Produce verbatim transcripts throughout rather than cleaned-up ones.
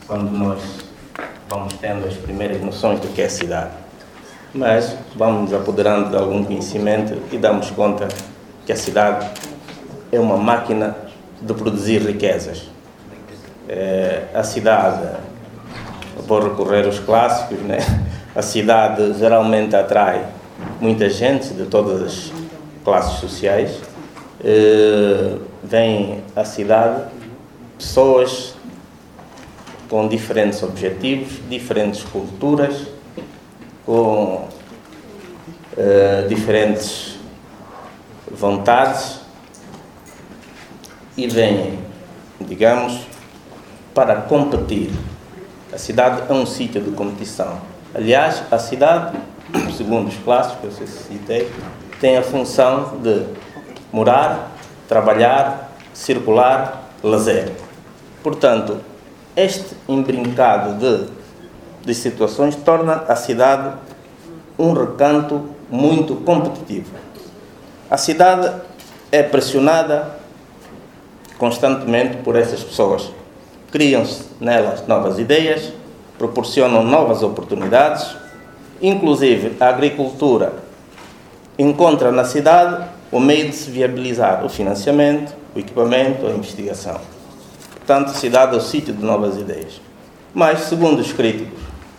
quando nós vamos tendo as primeiras noções do que é cidade. Mas vamos nos apoderando de algum conhecimento e damos conta que a cidade é uma máquina de produzir riquezas. É, a cidade, vou recorrer aos clássicos, né? A cidade geralmente atrai muita gente de todas as classes sociais. É, vem à cidade pessoas com diferentes objetivos, diferentes culturas, com uh, diferentes vontades e vêm, digamos, para competir. A cidade é um sítio de competição. Aliás, a cidade, segundo os clássicos que eu citei, tem a função de morar, trabalhar, circular, lazer. Portanto, este embrincado de, de situações torna a cidade um recanto muito competitivo. A cidade é pressionada constantemente por essas pessoas. Criam-se nelas novas ideias, proporcionam novas oportunidades, inclusive a agricultura encontra na cidade o meio de se viabilizar o financiamento, o equipamento, a investigação. Portanto, a cidade é o sítio de novas ideias. Mas, segundo os críticos,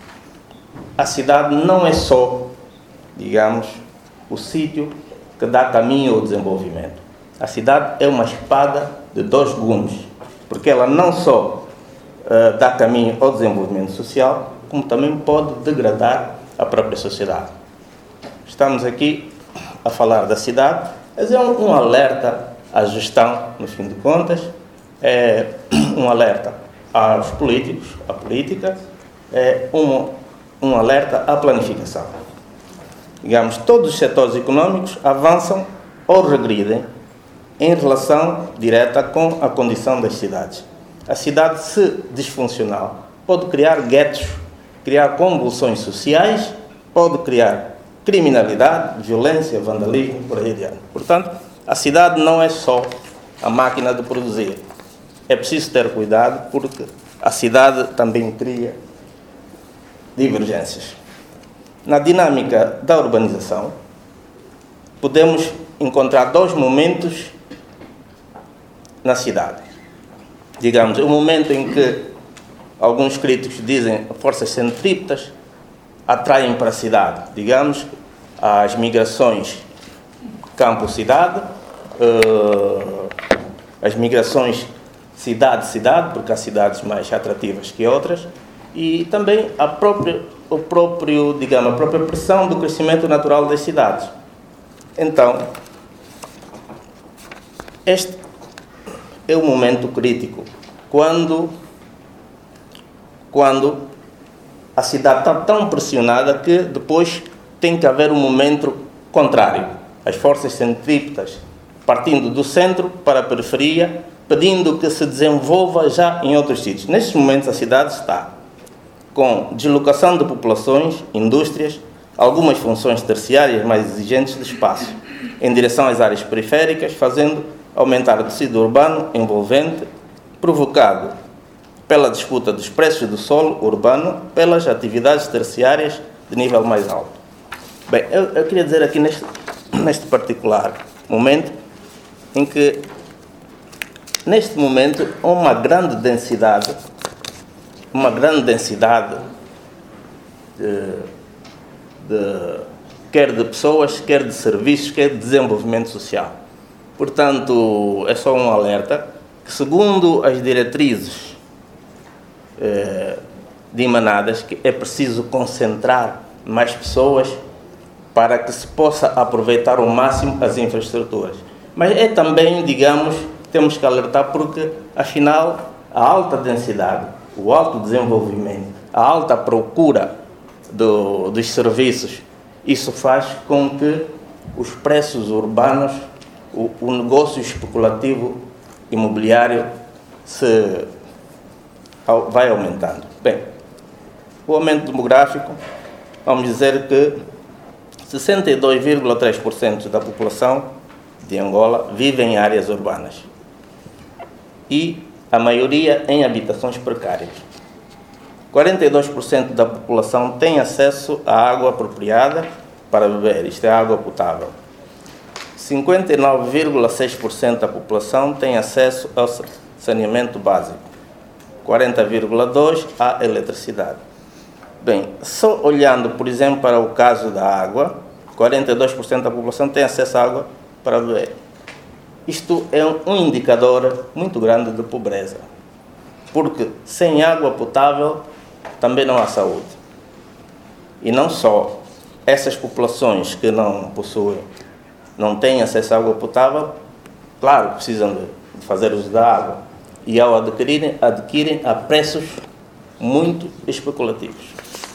a cidade não é só, digamos, o sítio que dá caminho ao desenvolvimento. A cidade é uma espada de dois gumes, porque ela não só uh, dá caminho ao desenvolvimento social, como também pode degradar a própria sociedade. Estamos aqui a falar da cidade, mas é um, um alerta à gestão, no fim de contas, é um alerta aos políticos, à política, é um, um alerta à planificação. Digamos, todos os setores econômicos avançam ou regridem em relação direta com a condição das cidades. A cidade, se disfuncional, pode criar guetos, criar convulsões sociais, pode criar criminalidade, violência, vandalismo, por aí adiante. Portanto, a cidade não é só a máquina de produzir. É preciso ter cuidado porque a cidade também cria divergências. Na dinâmica da urbanização, podemos encontrar dois momentos na cidade. Digamos, o momento em que alguns críticos dizem que forças centrípetas atraem para a cidade, digamos, as migrações campo-cidade, uh, as migrações cidade-cidade, porque há cidades mais atrativas que outras, e também a própria, o próprio, digamos, a própria pressão do crescimento natural das cidades. Então, este é o momento crítico, quando, quando a cidade está tão pressionada que depois tem que haver um momento contrário. As forças centrípetas partindo do centro para a periferia, pedindo que se desenvolva já em outros sítios. Nestes momentos a cidade está com deslocação de populações, indústrias, algumas funções terciárias mais exigentes de espaço, em direção às áreas periféricas, fazendo aumentar o tecido urbano envolvente, provocado pela disputa dos preços do solo urbano, pelas atividades terciárias de nível mais alto. Bem, eu, eu queria dizer aqui neste, neste particular momento, em que neste momento há uma grande densidade, uma grande densidade de, de, quer de pessoas, quer de serviços, quer de desenvolvimento social. Portanto, é só um alerta que, segundo as diretrizes eh, dimanadas, que é preciso concentrar mais pessoas para que se possa aproveitar ao máximo as infraestruturas. Mas é também, digamos, temos que alertar porque, afinal, a alta densidade, o alto desenvolvimento, a alta procura do, dos serviços, isso faz com que os preços urbanos, o, o negócio especulativo imobiliário se, vai aumentando. Bem, o aumento demográfico, vamos dizer que sessenta e dois vírgula três por cento da população de Angola vive em áreas urbanas e a maioria em habitações precárias. quarenta e dois por cento da população tem acesso à água apropriada para beber, isto é, água potável. cinquenta e nove vírgula seis por cento da população tem acesso ao saneamento básico, quarenta vírgula dois por cento à eletricidade. Bem, só olhando, por exemplo, para o caso da água, quarenta e dois por cento da população tem acesso à água para beber. Isto é um indicador muito grande de pobreza, porque sem água potável também não há saúde. E não só essas populações que não possuem, não têm acesso à água potável, claro, precisam de fazer uso da água, e ao adquirirem, adquirem a preços muito especulativos.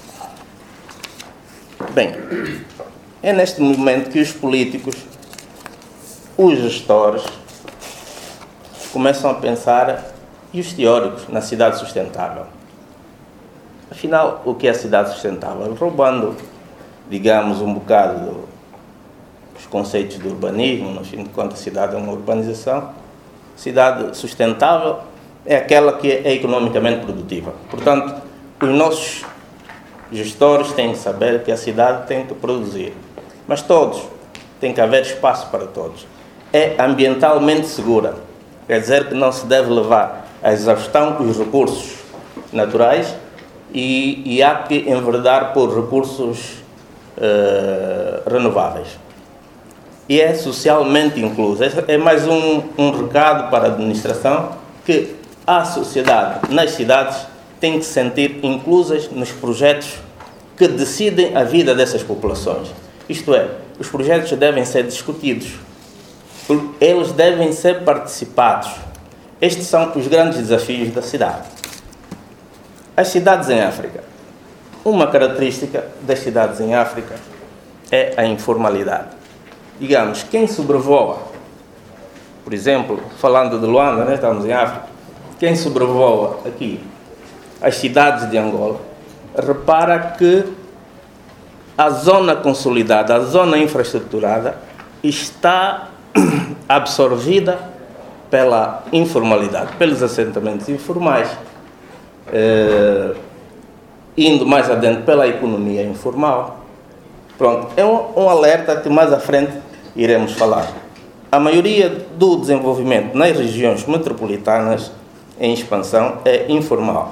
Bem, é neste momento que os políticos, os gestores, começam a pensar, e os teóricos, na cidade sustentável. Afinal, o que é a cidade sustentável? Roubando, digamos, um bocado do, dos conceitos do urbanismo, no fim de contas, a cidade é uma urbanização. Cidade sustentável é aquela que é economicamente produtiva. Portanto, os nossos gestores têm que saber que a cidade tem que produzir, mas todos, tem que haver espaço para todos. É ambientalmente segura, quer dizer que não se deve levar à exaustão os recursos naturais e, e há que enverdar por recursos uh, renováveis. E é socialmente incluso. É mais um, um recado para a administração que a sociedade nas cidades tem que se sentir inclusas nos projetos que decidem a vida dessas populações. Isto é, os projetos devem ser discutidos, eles devem ser participados. Estes são os grandes desafios da cidade. As cidades em África. Uma característica das cidades em África é a informalidade. Digamos, quem sobrevoa, por exemplo, falando de Luanda, né, estamos em África, quem sobrevoa aqui as cidades de Angola, repara que a zona consolidada, a zona infraestruturada, está absorvida pela informalidade, pelos assentamentos informais, eh, indo mais adentro pela economia informal. Pronto, é um, um alerta que mais à frente iremos falar. A maioria do desenvolvimento nas regiões metropolitanas em expansão é informal,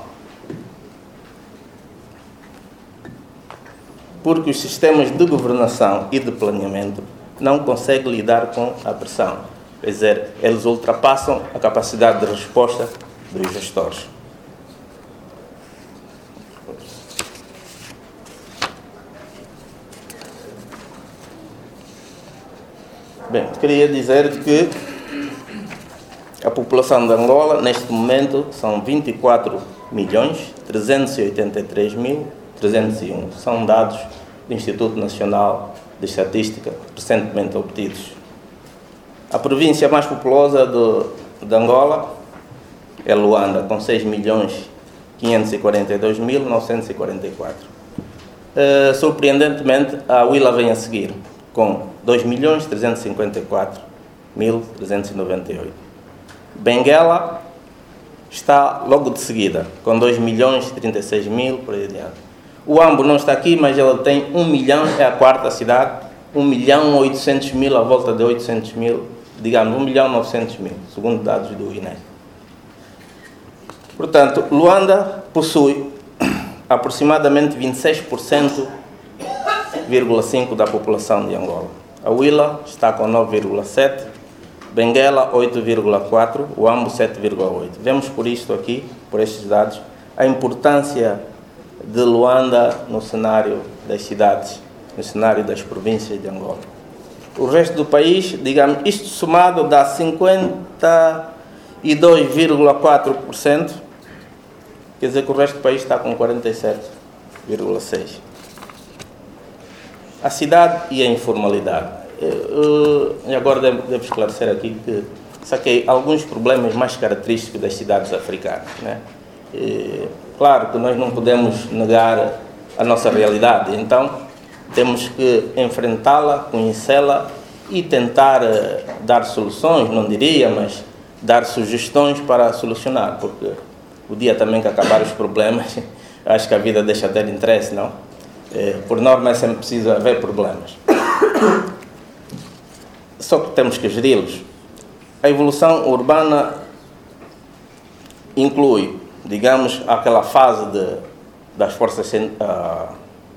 porque os sistemas de governação e de planeamento não conseguem lidar com a pressão. Quer dizer, eles ultrapassam a capacidade de resposta dos gestores. Bem, queria dizer que a população de Angola, neste momento, são vinte e quatro milhões trezentos e oitenta e três mil trezentos e um. São dados do Instituto Nacional de Estatística, recentemente obtidos. A província mais populosa do, de Angola é Luanda, com seis milhões quinhentos e quarenta e dois mil novecentos e quarenta e quatro. Uh, surpreendentemente, a Huila vem a seguir, com dois milhões trezentos e cinquenta e quatro mil trezentos e noventa e oito. Benguela está logo de seguida, com dois milhões e trinta e seis mil, por aí adiante. O Ambo não está aqui, mas ela tem um milhão, é a quarta cidade, um milhão e oitocentos mil, à volta de oitocentos mil, digamos, um milhão e novecentos mil, segundo dados do I N E. Portanto, Luanda possui aproximadamente vinte e seis por cento vírgula cinco da população de Angola. A Huila está com nove vírgula sete, Benguela oito vírgula quatro, o Ambo sete vírgula oito. Vemos por isto aqui, por estes dados, a importância de Luanda no cenário das cidades, no cenário das províncias de Angola. O resto do país, digamos, isto somado dá cinquenta e dois vírgula quatro por cento, quer dizer que o resto do país está com quarenta e sete vírgula seis por cento. A cidade e a informalidade. Eu, eu agora devo, devo esclarecer aqui que saquei alguns problemas mais característicos das cidades africanas, né? E, claro que nós não podemos negar a nossa realidade, então temos que enfrentá-la, conhecê-la e tentar uh, dar soluções, não diria, mas dar sugestões para solucionar, porque o dia também que acabar os problemas acho que a vida deixa de ter interesse, não? É, por norma é sempre preciso haver problemas. Só que temos que geri-los. A evolução urbana inclui, digamos, aquela fase de, das forças uh,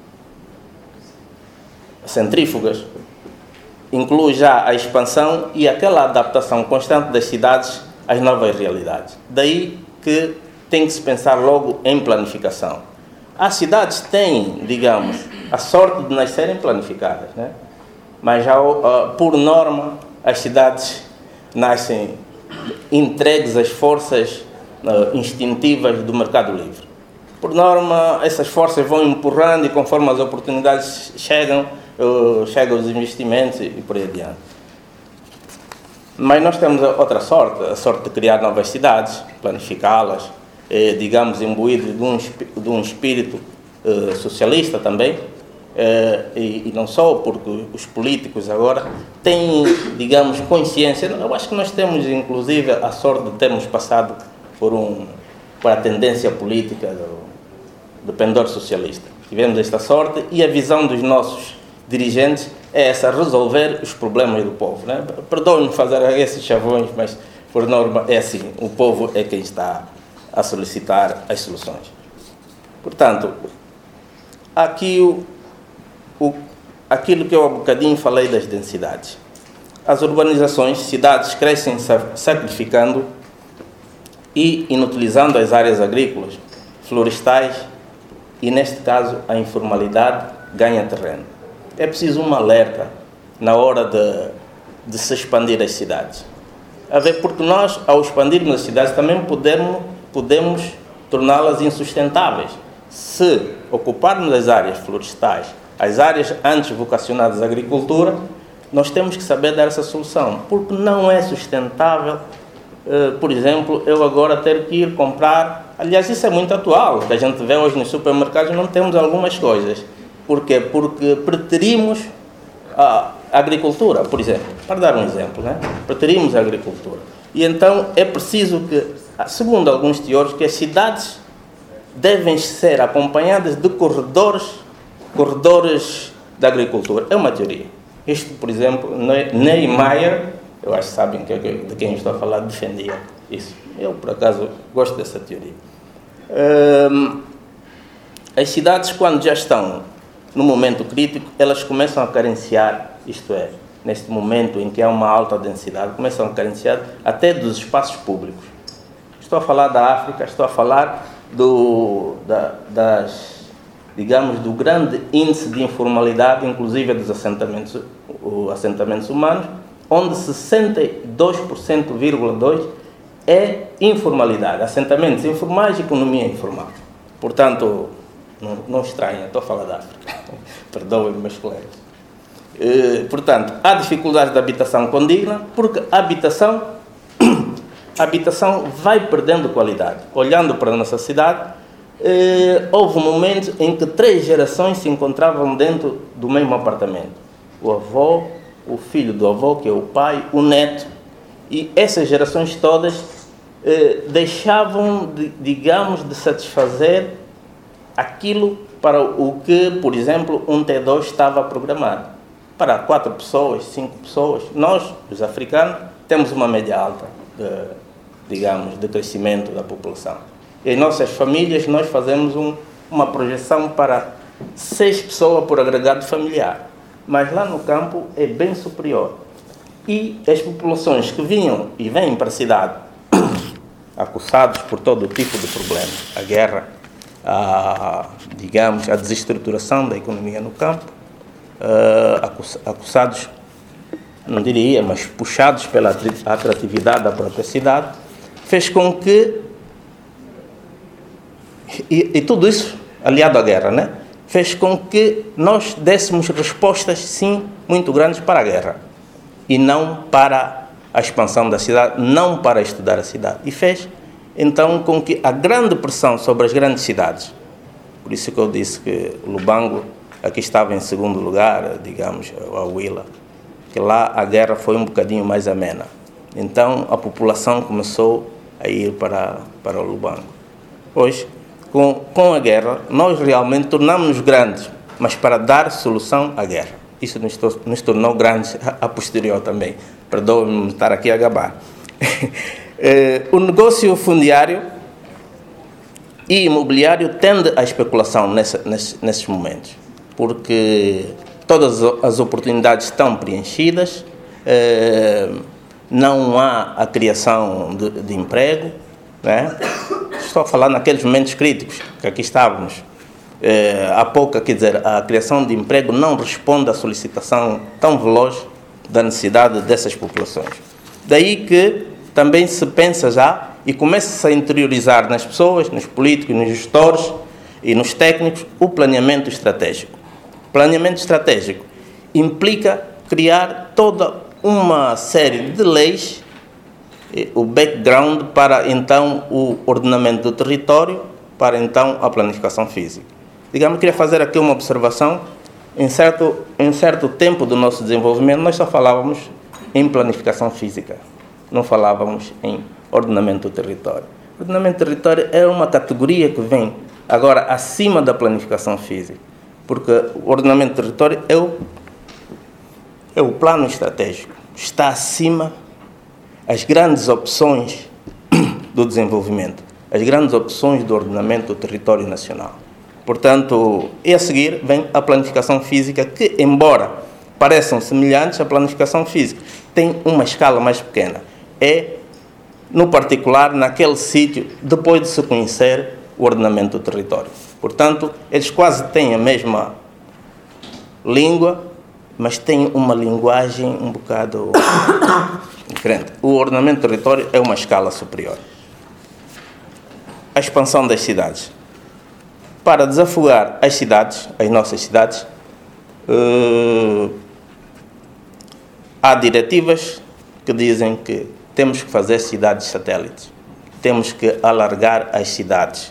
centrífugas, inclui já a expansão e aquela adaptação constante das cidades às novas realidades. Daí que tem que se pensar logo em planificação. As cidades têm, digamos, a sorte de nascerem planificadas, né? Mas já, uh, por norma, as cidades nascem entregues às forças uh, instintivas do mercado livre. Por norma, essas forças vão empurrando e conforme as oportunidades chegam, uh, chegam os investimentos e por aí adiante. Mas nós temos outra sorte, a sorte de criar novas cidades, planificá-las, eh, digamos, imbuídas de um, de um espírito eh, socialista também, eh, e, e não só, porque os políticos agora têm, digamos, consciência. Eu acho que nós temos, inclusive, a sorte de termos passado por, um, por a tendência política do, do pendor socialista. Tivemos esta sorte e a visão dos nossos dirigentes é essa, resolver os problemas do povo, né? Perdoem-me fazer esses chavões, mas por norma é assim, o povo é quem está a solicitar as soluções. Portanto, aqui o, o, aquilo que eu há bocadinho falei das densidades. As urbanizações, cidades crescem sacrificando e inutilizando as áreas agrícolas, florestais e, neste caso, a informalidade ganha terreno. É preciso um alerta na hora de, de se expandir as cidades. A ver, porque nós, ao expandirmos as cidades, também podemos, podemos torná-las insustentáveis. Se ocuparmos as áreas florestais, as áreas antes vocacionadas à agricultura, nós temos que saber dar essa solução, porque não é sustentável, eh, por exemplo, eu agora ter que ir comprar. Aliás, isso é muito atual, que a gente vê hoje nos supermercados, não temos algumas coisas. Por quê? Porque preterimos a agricultura, por exemplo. Para dar um exemplo, né? Preterimos a agricultura. E então é preciso que, segundo alguns teóricos, que as cidades devem ser acompanhadas de corredores, corredores da agricultura. É uma teoria. Isto, por exemplo, Niemeyer, eu acho que sabem de quem estou a falar, defendia isso. Eu, por acaso, gosto dessa teoria. Hum, as cidades, quando já estão no momento crítico, elas começam a carenciar, isto é, neste momento em que há uma alta densidade, começam a carenciar até dos espaços públicos. Estou a falar da África, estou a falar do, da, das, digamos, do grande índice de informalidade, inclusive dos assentamentos, os assentamentos humanos, onde sessenta e dois por cento, dois é informalidade, assentamentos informais e economia informal. Portanto, não, não estranha, estou a falar da África, perdoem-me, meus colegas. Eh, portanto, há dificuldades de habitação condigna, porque a habitação, a habitação vai perdendo qualidade. Olhando para a nossa cidade, eh, houve momentos em que três gerações se encontravam dentro do mesmo apartamento. O avô, o filho do avô, que é o pai, o neto, e essas gerações todas eh, deixavam, de, digamos, de satisfazer aquilo para o que, por exemplo, um T dois estava programado. Para quatro pessoas, cinco pessoas. Nós, os africanos, temos uma média alta, de, digamos, de crescimento da população. E em nossas famílias, nós fazemos um, uma projeção para seis pessoas por agregado familiar. Mas lá no campo é bem superior. E as populações que vinham e vêm para a cidade, acossados por todo tipo de problemas, a guerra, a, digamos, a desestruturação da economia no campo, uh, acossados, não diria, mas puxados pela atratividade da própria cidade, fez com que, e, e tudo isso aliado à guerra, né? Fez com que nós dessemos respostas, sim, muito grandes para a guerra, e não para a expansão da cidade, não para estudar a cidade. E fez, então, com que a grande pressão sobre as grandes cidades, por isso que eu disse que o Lubango aqui estava em segundo lugar, digamos, a Huila, que lá a guerra foi um bocadinho mais amena. Então, a população começou a ir para, para o Lubango. Hoje, com, com a guerra, nós realmente tornamos-nos grandes, mas para dar solução à guerra. Isso nos, to, nos tornou grandes a, a posterior também. Perdoe-me estar aqui a gabar. O negócio fundiário e imobiliário tende à especulação nessa, nesses, nesses momentos, porque todas as oportunidades estão preenchidas, eh, não há a criação de, de emprego, né? Estou a falar naqueles momentos críticos que aqui estávamos. Eh, há pouco, quer dizer, a criação de emprego não responde à solicitação tão veloz da necessidade dessas populações. Daí que também se pensa já e começa-se a interiorizar nas pessoas, nos políticos, nos gestores e nos técnicos o planeamento estratégico. Planeamento estratégico implica criar toda uma série de leis, o background para então o ordenamento do território, para então a planificação física. Digamos, queria fazer aqui uma observação. Em certo, em certo tempo do nosso desenvolvimento, nós só falávamos em planificação física, não falávamos em ordenamento do território. O ordenamento do território é uma categoria que vem agora acima da planificação física, porque o ordenamento do território é o, é o plano estratégico, está acima as grandes opções do desenvolvimento, as grandes opções do ordenamento do território nacional. Portanto, e a seguir vem a planificação física, que, embora pareçam semelhantes, a planificação física tem uma escala mais pequena. É, no particular, naquele sítio, depois de se conhecer o ordenamento do território. Portanto, eles quase têm a mesma língua, mas têm uma linguagem um bocado diferente. O ordenamento do território é uma escala superior. A expansão das cidades. Para desafogar as cidades, as nossas cidades, uh, há diretivas que dizem que temos que fazer cidades satélites, temos que alargar as cidades,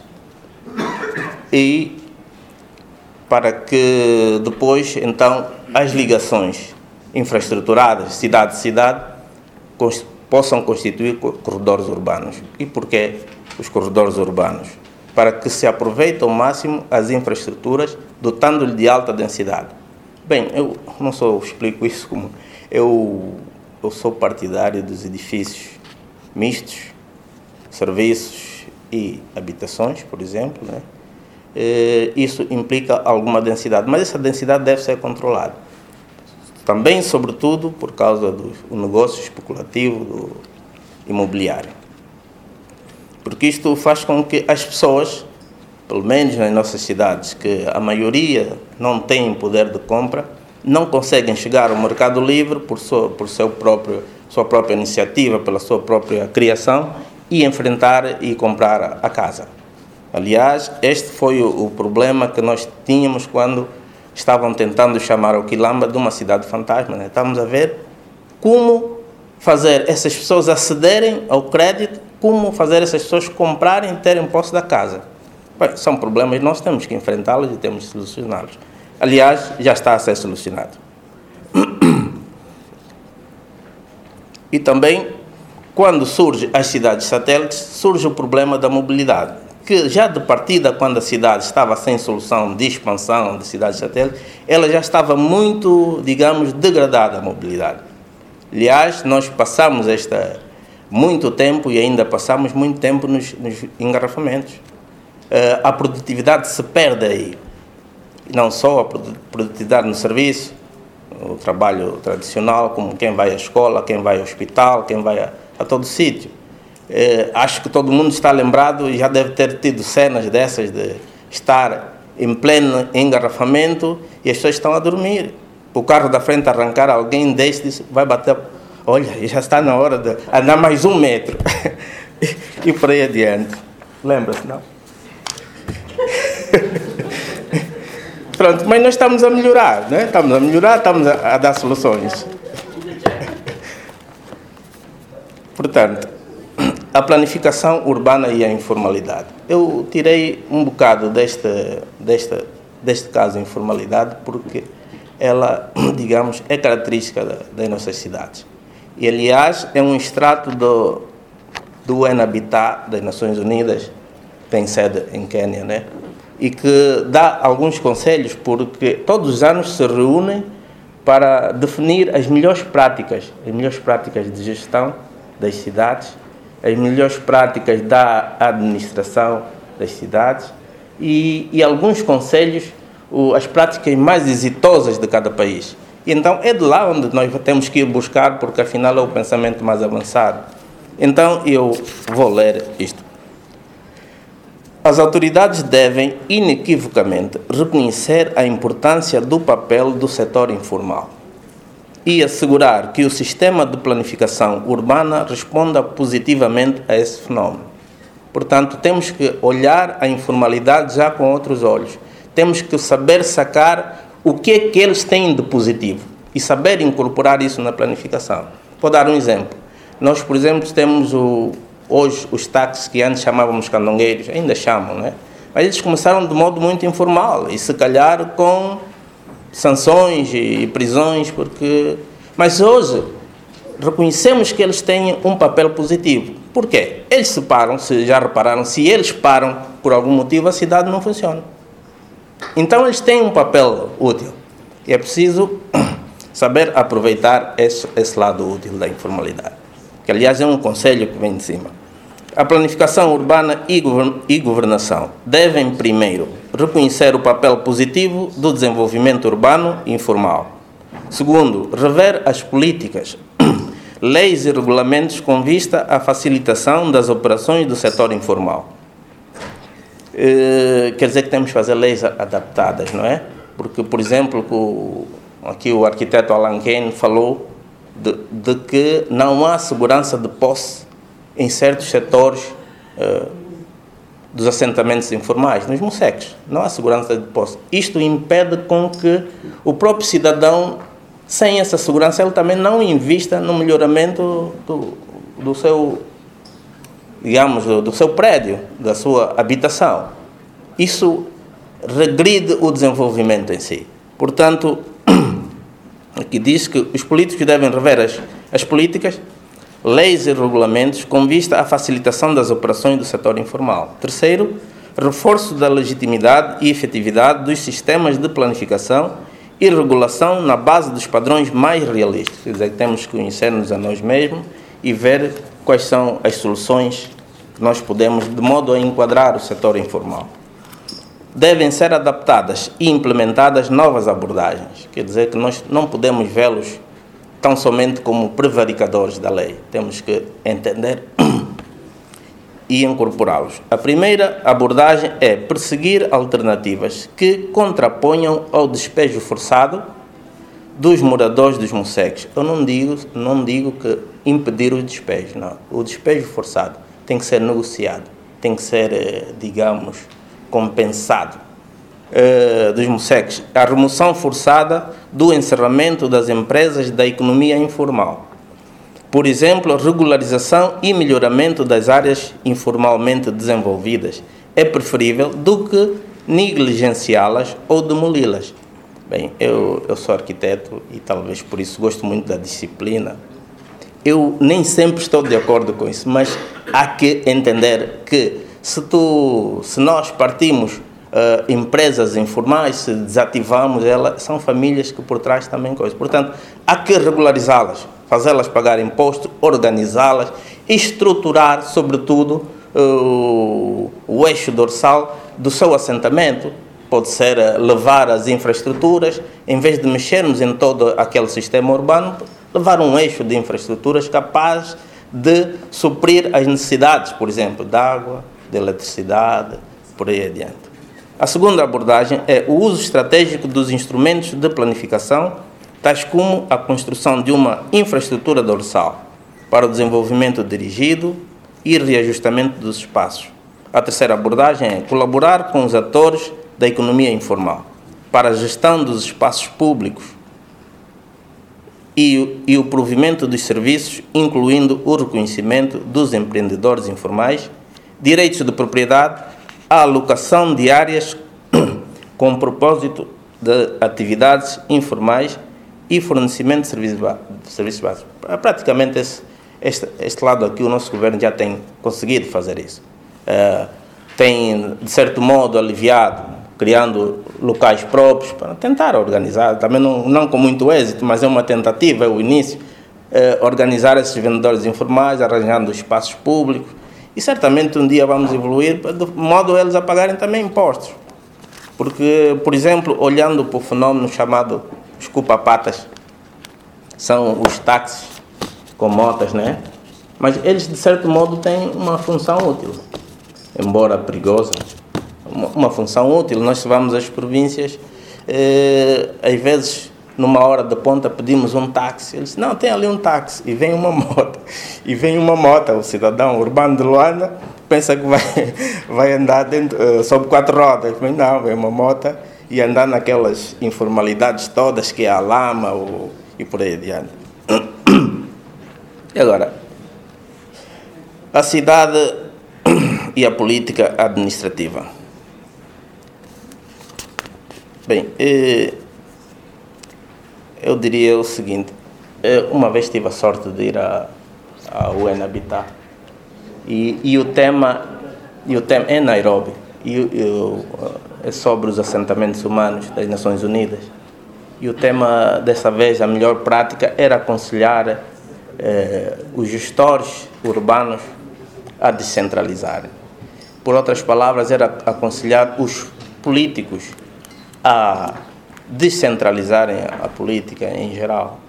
e para que depois, então, as ligações infraestruturadas, cidade-cidade, cons- possam constituir corredores urbanos. E porquê os corredores urbanos? Para que se aproveite ao máximo as infraestruturas, dotando-lhe de alta densidade. Bem, eu não só explico isso como... Eu, eu sou partidário dos edifícios mistos, serviços e habitações, por exemplo, né? E isso implica alguma densidade, mas essa densidade deve ser controlada. Também, sobretudo, por causa do negócio especulativo do imobiliário. Porque isto faz com que as pessoas, pelo menos nas nossas cidades, que a maioria não tem poder de compra, não conseguem chegar ao mercado livre por sua, por seu próprio, sua própria iniciativa, pela sua própria criação, e enfrentar e comprar a casa. Aliás, este foi o, o problema que nós tínhamos quando estavam tentando chamar o Quilamba de uma cidade fantasma, né? Estamos a ver como fazer essas pessoas acederem ao crédito, como fazer essas pessoas comprarem e terem posse da casa. Bem, são problemas que nós temos que enfrentá-los e temos que solucioná-los. Aliás, já está a ser solucionado. E também, quando surgem as cidades satélites, surge o problema da mobilidade, que já de partida, quando a cidade estava sem solução de expansão de cidades satélites, ela já estava muito, digamos, degradada a mobilidade. Aliás, nós passamos esta, muito tempo e ainda passamos muito tempo nos, nos engarrafamentos. Uh, a produtividade se perde aí. Não só a produtividade no serviço, o trabalho tradicional, como quem vai à escola, quem vai ao hospital, quem vai a, a todo sítio. Eh, acho que todo mundo está lembrado e já deve ter tido cenas dessas de estar em pleno engarrafamento e as pessoas estão a dormir. O carro da frente arrancar, alguém deixa e diz, vai bater, olha, já está na hora de andar mais um metro. E por aí adiante. Lembra-se, não? Pronto, mas nós estamos a melhorar, né? Estamos a melhorar, estamos a, a dar soluções. Portanto, a planificação urbana e a informalidade. Eu tirei um bocado deste, deste, deste caso de informalidade porque ela, digamos, é característica da, das nossas cidades. E, aliás, é um extrato do, do U N Habitat das Nações Unidas, tem sede em Quênia, né? E que dá alguns conselhos, porque todos os anos se reúnem para definir as melhores práticas, as melhores práticas de gestão das cidades, as melhores práticas da administração das cidades e, e alguns conselhos, o, as práticas mais exitosas de cada país. E então é de lá onde nós temos que ir buscar, porque afinal é o pensamento mais avançado. Então eu vou ler isto. As autoridades devem, inequivocamente, reconhecer a importância do papel do setor informal e assegurar que o sistema de planificação urbana responda positivamente a esse fenómeno. Portanto, temos que olhar a informalidade já com outros olhos. Temos que saber sacar o que é que eles têm de positivo e saber incorporar isso na planificação. Vou dar um exemplo. Nós, por exemplo, temos o... Hoje, os táxis que antes chamávamos candongueiros, ainda chamam, né? Mas eles começaram de modo muito informal e se calhar com sanções e prisões, porque... Mas hoje, reconhecemos que eles têm um papel positivo. Por quê? Eles se param, se já repararam, se eles param por algum motivo, a cidade não funciona. Então, eles têm um papel útil. E é preciso saber aproveitar esse, esse lado útil da informalidade. Que, aliás, é um conselho que vem de cima. A planificação urbana e governação devem, primeiro, reconhecer o papel positivo do desenvolvimento urbano e informal. Segundo, rever as políticas, leis e regulamentos com vista à facilitação das operações do setor informal. Eh, quer dizer que temos que fazer leis adaptadas, não é? Porque, por exemplo, o, aqui o arquiteto Alan Kane falou De, de que não há segurança de posse em certos setores uh, dos assentamentos informais, nos museques. Não há segurança de posse. Isto impede com que o próprio cidadão, sem essa segurança, ele também não invista no melhoramento do, do seu, digamos, do, do seu prédio, da sua habitação. Isso regride o desenvolvimento em si. Portanto, aqui diz que os políticos devem rever as, as políticas, leis e regulamentos com vista à facilitação das operações do setor informal. Terceiro, reforço da legitimidade e efetividade dos sistemas de planificação e regulação na base dos padrões mais realistas. Quer dizer, temos que conhecer-nos a nós mesmos e ver quais são as soluções que nós podemos, de modo a enquadrar o setor informal. Devem ser adaptadas e implementadas novas abordagens. Quer dizer que nós não podemos vê-los tão somente como prevaricadores da lei. Temos que entender e incorporá-los. A primeira abordagem é perseguir alternativas que contraponham ao despejo forçado dos moradores dos museques. Eu não digo, não digo que impedir o despejo, não. O despejo forçado tem que ser negociado, tem que ser, digamos, compensado uh, dos museques. A remoção forçada do encerramento das empresas da economia informal. Por exemplo, a regularização e melhoramento das áreas informalmente desenvolvidas é preferível do que negligenciá-las ou demoli-las. Bem, eu, eu sou arquiteto e talvez por isso gosto muito da disciplina. Eu nem sempre estou de acordo com isso, mas há que entender que Se, tu, se nós partimos uh, empresas informais, se desativamos elas, são famílias que por trás também coisas. Portanto, há que regularizá-las, fazê-las pagar imposto, organizá-las, estruturar, sobretudo, uh, o eixo dorsal do seu assentamento. Pode ser uh, levar as infraestruturas, em vez de mexermos em todo aquele sistema urbano, levar um eixo de infraestruturas capaz de suprir as necessidades, por exemplo, de água, de eletricidade, por aí adiante. A segunda abordagem é o uso estratégico dos instrumentos de planificação, tais como a construção de uma infraestrutura dorsal para o desenvolvimento dirigido e reajustamento dos espaços. A terceira abordagem é colaborar com os atores da economia informal para a gestão dos espaços públicos e, e o provimento dos serviços, incluindo o reconhecimento dos empreendedores informais, direitos de propriedade, a alocação de áreas com propósito de atividades informais e fornecimento de serviços, de serviços básicos. Praticamente esse, este, este lado aqui o nosso governo já tem conseguido fazer isso. Uh, tem, de certo modo, aliviado, criando locais próprios para tentar organizar, também não, não com muito êxito, mas é uma tentativa, é o início, é, organizar esses vendedores informais, arranjando espaços públicos, e certamente um dia vamos evoluir de modo a eles a pagarem também impostos. Porque, por exemplo, olhando para o fenómeno chamado os cupa-patas, são os táxis com motas, né? Mas eles, de certo modo, têm uma função útil, embora perigosa, uma, uma função útil. Nós vamos às províncias, eh, às vezes, numa hora de ponta, pedimos um táxi. Eles dizem, não, tem ali um táxi, e vem uma moto, e vem uma moto, o cidadão urbano de Luanda pensa que vai, vai andar dentro, uh, sobre quatro rodas, mas não, vem uma moto e andar naquelas informalidades todas que é a lama ou, e por aí adiante. E agora, a cidade e a política administrativa. Bem, eh, eu diria o seguinte, uma vez tive a sorte de ir à, à U N Habitat e, e o tema e o tema é Nairobi e, e é sobre os assentamentos humanos das Nações Unidas, e o tema dessa vez, a melhor prática, era aconselhar eh, os gestores urbanos a descentralizarem. Por outras palavras, era aconselhar os políticos a descentralizarem a política em geral.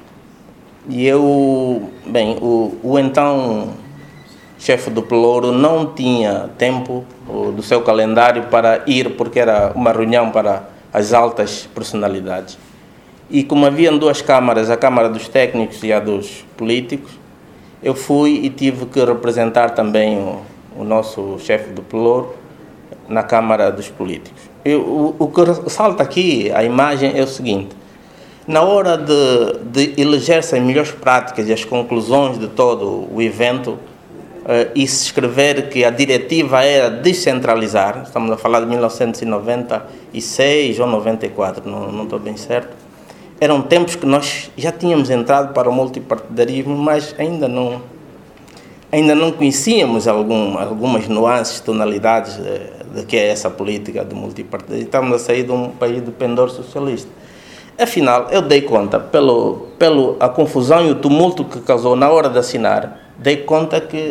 E eu, bem, o, o então chefe do Pelouro não tinha tempo o, do seu calendário para ir, porque era uma reunião para as altas personalidades. E como haviam duas câmaras, a Câmara dos Técnicos e a dos Políticos, eu fui e tive que representar também o, o nosso chefe do Pelouro na Câmara dos Políticos. E o, o que salta aqui, a imagem, é o seguinte: na hora de, de eleger-se as melhores práticas e as conclusões de todo o evento, uh, e se escrever que a diretiva era descentralizar, estamos a falar de mil novecentos e noventa e seis ou noventa e quatro, não, não estou bem certo, eram tempos que nós já tínhamos entrado para o multipartidarismo, mas ainda não, ainda não conhecíamos algum, algumas nuances, tonalidades de, de que é essa política de multipartidarismo. Estamos a sair de um país de pendor socialista. Afinal, eu dei conta, pelo, pelo a confusão e o tumulto que causou na hora de assinar, dei conta que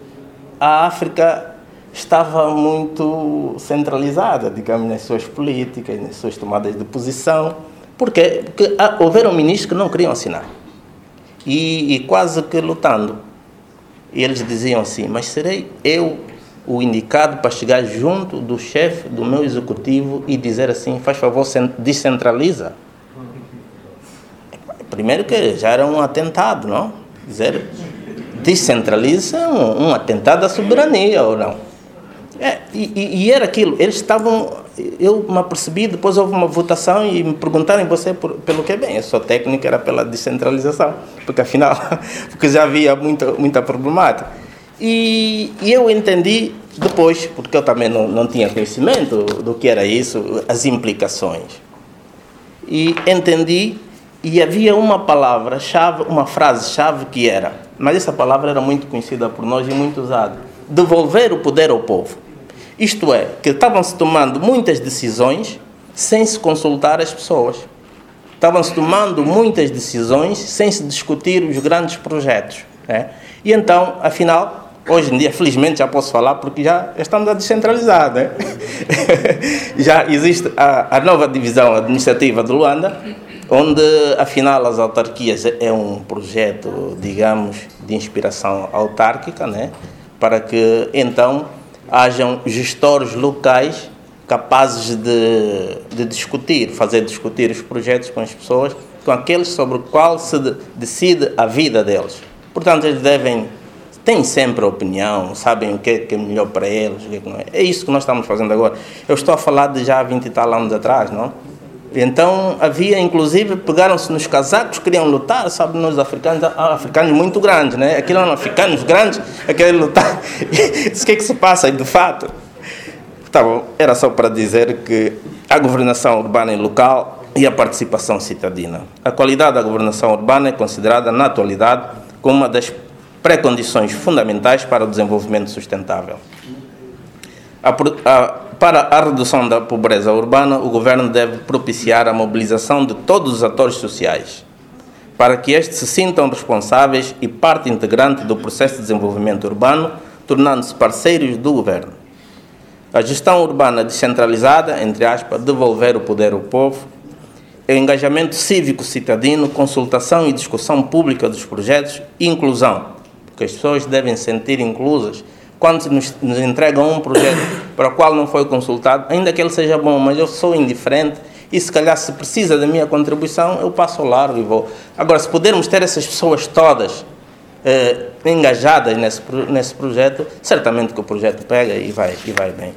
a África estava muito centralizada, digamos, nas suas políticas, nas suas tomadas de posição. Por quê? Porque houveram ministros que não queriam assinar. E, e quase que lutando. E eles diziam assim, mas serei eu o indicado para chegar junto do chefe do meu executivo e dizer assim, faz favor, descentraliza? Primeiro que já era um atentado, não? Dizer descentraliza é um, um atentado à soberania, ou não? É, e, e era aquilo, eles estavam, eu me apercebi, depois houve uma votação e me perguntaram você por, pelo que bem, eu sou técnico, era pela descentralização, porque afinal, porque já havia muita, muita problemática. E, e eu entendi depois, porque eu também não, não tinha conhecimento do que era isso, as implicações. E entendi, e havia uma palavra-chave, uma frase-chave que era, mas essa palavra era muito conhecida por nós e muito usada: devolver o poder ao povo. Isto é, que estavam-se tomando muitas decisões sem se consultar as pessoas. Estavam-se tomando muitas decisões sem se discutir os grandes projetos. Né? E então, afinal, hoje em dia, felizmente, já posso falar, porque já estamos a descentralizar. Né? Já existe a, a nova divisão administrativa de Luanda, onde, afinal, as autarquias é um projeto, digamos, de inspiração autárquica, né? Para que, então, hajam gestores locais capazes de, de discutir, fazer discutir os projetos com as pessoas, com aqueles sobre o qual se de, decide a vida deles. Portanto, eles devem, têm sempre a opinião, sabem o que é, que é melhor para eles, o que é que não é. É isso que nós estamos fazendo agora. Eu estou a falar de já há vinte e tal anos atrás, não? Então, havia, inclusive, pegaram-se nos casacos, queriam lutar, sabe, nos africanos, africanos muito grandes, né? Aquilo eram africanos grandes, querem lutar. O que é que se passa aí, de fato? Tá bom, era só para dizer que a governação urbana e local e a participação cidadina. A qualidade da governação urbana é considerada, na atualidade, como uma das pré-condições fundamentais para o desenvolvimento sustentável. A, a, para a redução da pobreza urbana, o governo deve propiciar a mobilização de todos os atores sociais, para que estes se sintam responsáveis e parte integrante do processo de desenvolvimento urbano, tornando-se parceiros do governo. A gestão urbana descentralizada, entre aspas, devolver o poder ao povo, o engajamento cívico-citadino, consultação e discussão pública dos projetos e inclusão, porque as pessoas devem se sentir inclusas. Quando nos, nos entregam um projeto para o qual não foi consultado, ainda que ele seja bom, mas eu sou indiferente e se calhar se precisa da minha contribuição, eu passo ao largo e vou. Agora, se pudermos ter essas pessoas todas eh, engajadas nesse, nesse projeto, certamente que o projeto pega e vai, e vai bem.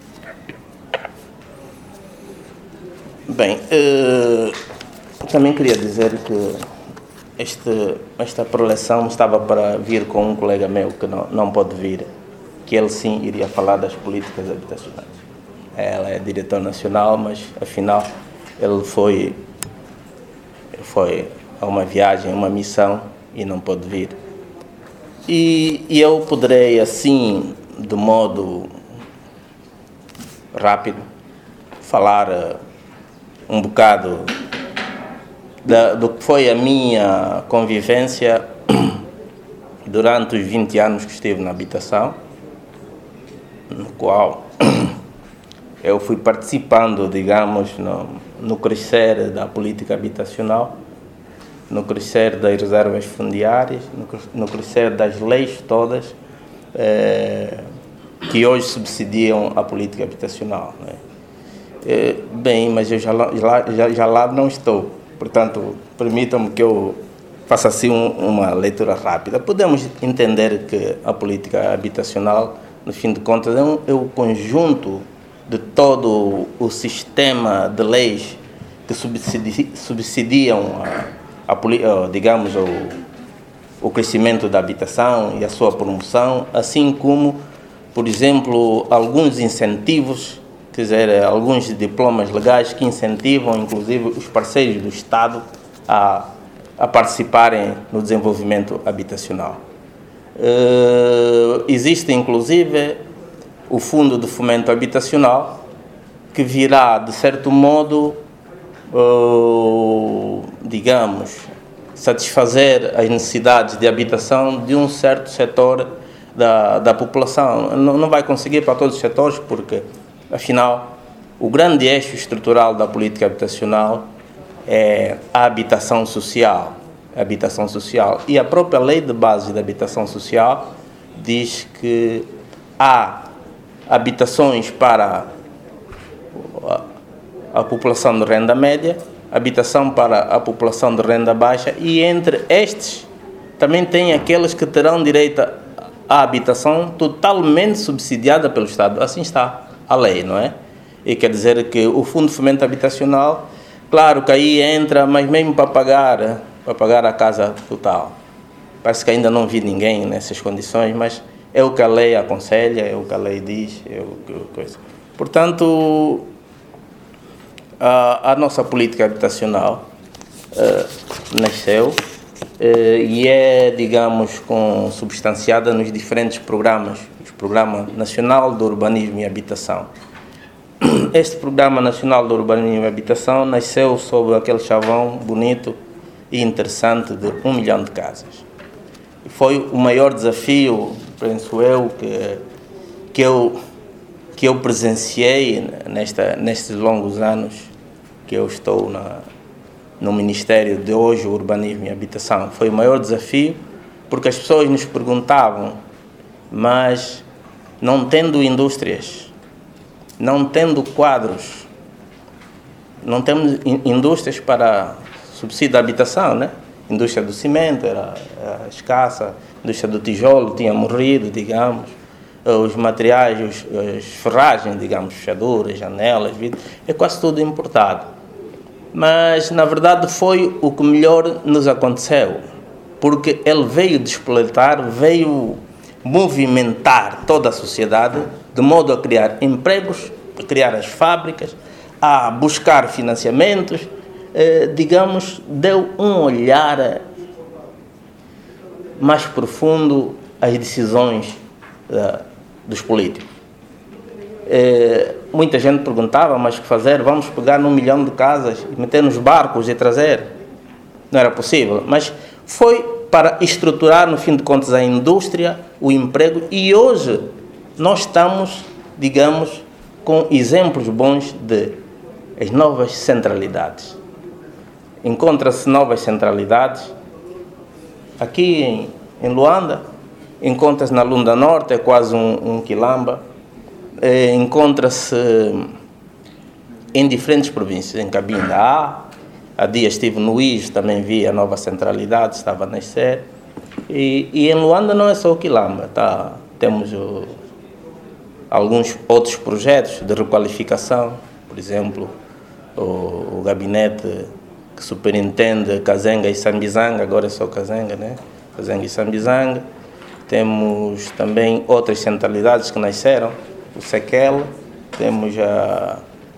Bem, eh, também queria dizer que este, esta preleção estava para vir com um colega meu que não, não pode vir, que ele sim iria falar das políticas habitacionais. Ela é diretor nacional, mas afinal ele foi, foi a uma viagem, uma missão e não pôde vir. E, e eu poderei assim, de modo rápido, falar uh, um bocado da, do que foi a minha convivência durante os vinte anos que estive na habitação, no qual eu fui participando, digamos, no, no crescer da política habitacional, no crescer das reservas fundiárias, no, no crescer das leis todas eh, que hoje subsidiam a política habitacional, né? Eh, bem, mas eu já lá, já, já lá não estou, portanto, permitam-me que eu faça assim um, uma leitura rápida. Podemos entender que a política habitacional, no fim de contas, é, um, é o conjunto de todo o sistema de leis que subsidi, subsidiam, a, a, digamos, o, o crescimento da habitação e a sua promoção, assim como, por exemplo, alguns incentivos, quer dizer, alguns diplomas legais que incentivam, inclusive, os parceiros do Estado a, a participarem no desenvolvimento habitacional. Uh, existe, inclusive, o Fundo de Fomento Habitacional, que virá, de certo modo, uh, digamos, satisfazer as necessidades de habitação de um certo setor da, da população. Não, não vai conseguir para todos os setores, porque, afinal, o grande eixo estrutural da política habitacional é a habitação social. A habitação social. E a própria lei de base da habitação social diz que há habitações para a, a população de renda média, habitação para a população de renda baixa, e entre estes também tem aqueles que terão direito à habitação totalmente subsidiada pelo Estado. Assim está a lei, não é? E quer dizer que o Fundo de Fomento Habitacional, claro que aí entra, mas mesmo para pagar, para pagar a casa total. Parece que ainda não vi ninguém nessas condições, mas é o que a lei aconselha, é o que a lei diz, é o que coisa. Portanto, a, a nossa política habitacional uh, nasceu uh, e é, digamos, consubstanciada nos diferentes programas, o Programa Nacional do Urbanismo e Habitação. Este Programa Nacional do Urbanismo e Habitação nasceu sob aquele chavão bonito e interessante de um milhão de casas. E foi o maior desafio, penso eu, que, que eu, que eu presenciei nesta, nestes longos anos que eu estou na, no Ministério de hoje, Urbanismo e Habitação. Foi o maior desafio, porque as pessoas nos perguntavam, mas não tendo indústrias, não tendo quadros, não temos indústrias para subsídio da habitação, né? A indústria do cimento era, era escassa, a indústria do tijolo tinha morrido, digamos, os materiais, os, as ferragens, digamos, fechaduras, janelas, vidros, é quase tudo importado. Mas, na verdade, foi o que melhor nos aconteceu, porque ele veio despletar, veio movimentar toda a sociedade, de modo a criar empregos, a criar as fábricas, a buscar financiamentos, eh, digamos, deu um olhar mais profundo às decisões eh, dos políticos. eh, muita gente perguntava, mas o que fazer? Vamos pegar num milhão de casas e meter nos barcos e trazer? Não era possível, mas foi para estruturar, no fim de contas, a indústria, o emprego, e hoje nós estamos, digamos, com exemplos bons de as novas centralidades. Encontra-se novas centralidades aqui em, em Luanda, encontra-se na Lunda Norte, é quase um, um quilamba, é, encontra-se em diferentes províncias, em Cabinda há, há dias estive no I S, também vi a nova centralidade, estava a nascer, e, e em Luanda não é só o quilamba, tá? Temos o, alguns outros projetos de requalificação, por exemplo, o, o gabinete que superintende Kazenga e Sambizanga, agora é só Kazenga, né? Kazenga e Sambizanga. Temos também outras centralidades que nasceram, o Sequel, temos a,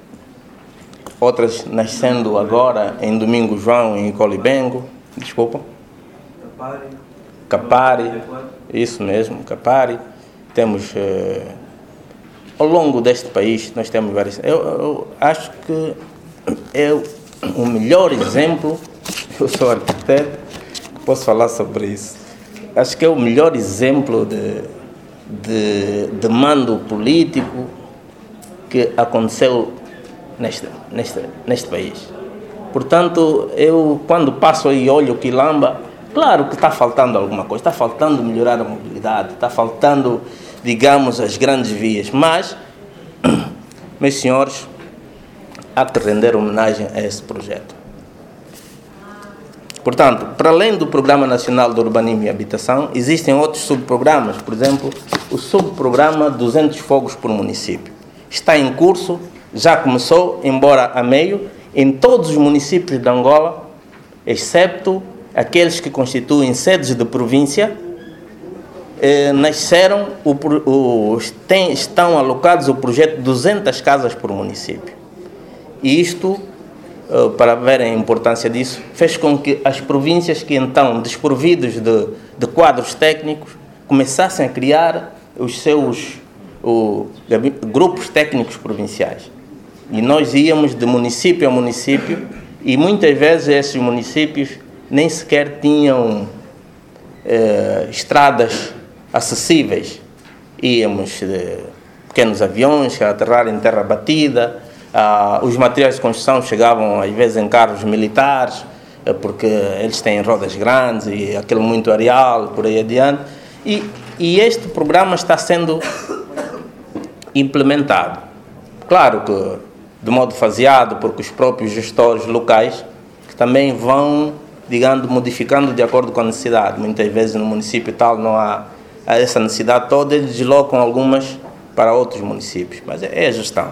outras nascendo agora em Domingo João, em Colibengo, desculpa. Capari. Capari, isso mesmo, Capari. Temos, eh, ao longo deste país, nós temos várias. Eu, eu acho que é o melhor exemplo, eu sou arquiteto, posso falar sobre isso. Acho que é o melhor exemplo de, de, de mando político que aconteceu neste, neste, neste país. Portanto, eu quando passo aí e olho o Quilamba, claro que está faltando alguma coisa, está faltando melhorar a mobilidade, está faltando, digamos, as grandes vias, mas, meus senhores, há que render homenagem a esse projeto. Portanto, para além do Programa Nacional de Urbanismo e Habitação, existem outros subprogramas. Por exemplo, o subprograma duzentos fogos por município. Está em curso, já começou, embora a meio, em todos os municípios de Angola, excepto aqueles que constituem sedes de província, eh, nasceram, o, o, tem, estão alocados o projeto de duzentas casas por município. E isto, para verem a importância disso, fez com que as províncias que então, desprovidas de, de quadros técnicos, começassem a criar os seus o, grupos técnicos provinciais. E nós íamos de município a município, e muitas vezes esses municípios nem sequer tinham eh, estradas acessíveis. Íamos de pequenos aviões a aterrar em terra batida. Ah, os materiais de construção chegavam às vezes em carros militares, porque eles têm rodas grandes e aquele muito areal, por aí adiante. E, e este programa está sendo implementado. Claro que de modo faseado, porque os próprios gestores locais que também vão, digamos, modificando de acordo com a necessidade. Muitas vezes no município tal não há, há essa necessidade toda, eles deslocam algumas para outros municípios, mas é a gestão.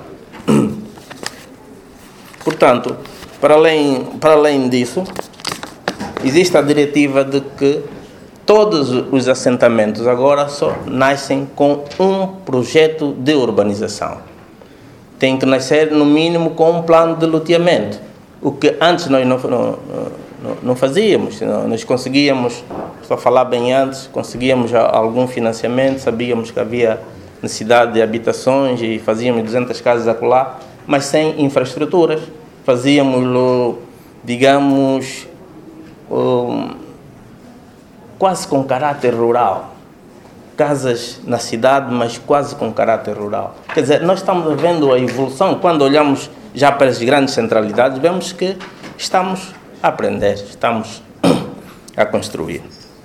Portanto, para além, para além disso, existe a diretiva de que todos os assentamentos agora só nascem com um projeto de urbanização. Tem que nascer, no mínimo, com um plano de loteamento, o que antes nós não, não, não, não fazíamos. Nós conseguíamos, só falar bem antes, conseguíamos algum financiamento, sabíamos que havia necessidade de habitações e fazíamos duzentas casas acolá, mas sem infraestruturas. Fazíamos, digamos, um, quase com caráter rural. Casas na cidade, mas quase com caráter rural. Quer dizer, nós estamos vendo a evolução. Quando olhamos já para as grandes centralidades, vemos que estamos a aprender, estamos a construir.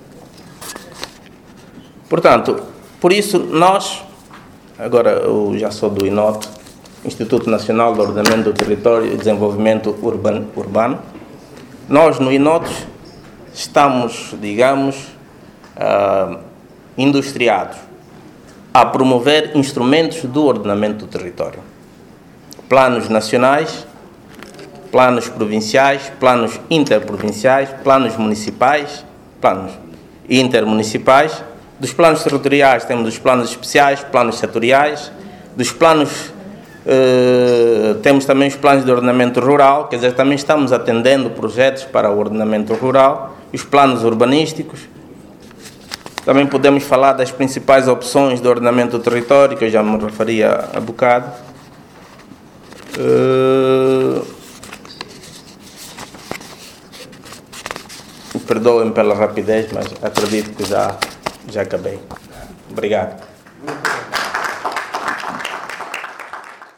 Portanto, por isso nós, agora eu já sou do I N O T, Instituto Nacional de Ordenamento do Território e Desenvolvimento Urbano, Urbano. Nós, no I N O T, estamos, digamos, uh, industriados a promover instrumentos do ordenamento do território. Planos nacionais, planos provinciais, planos interprovinciais, planos municipais, planos intermunicipais. Dos planos territoriais temos os planos especiais, planos setoriais. Dos planos Uh, temos também os planos de ordenamento rural, quer dizer, também estamos atendendo projetos para o ordenamento rural, os planos urbanísticos, Também podemos falar das principais opções de ordenamento do território, que eu já me referi há, há bocado. Uh... Perdoem pela rapidez, mas acredito que já, já acabei. Obrigado.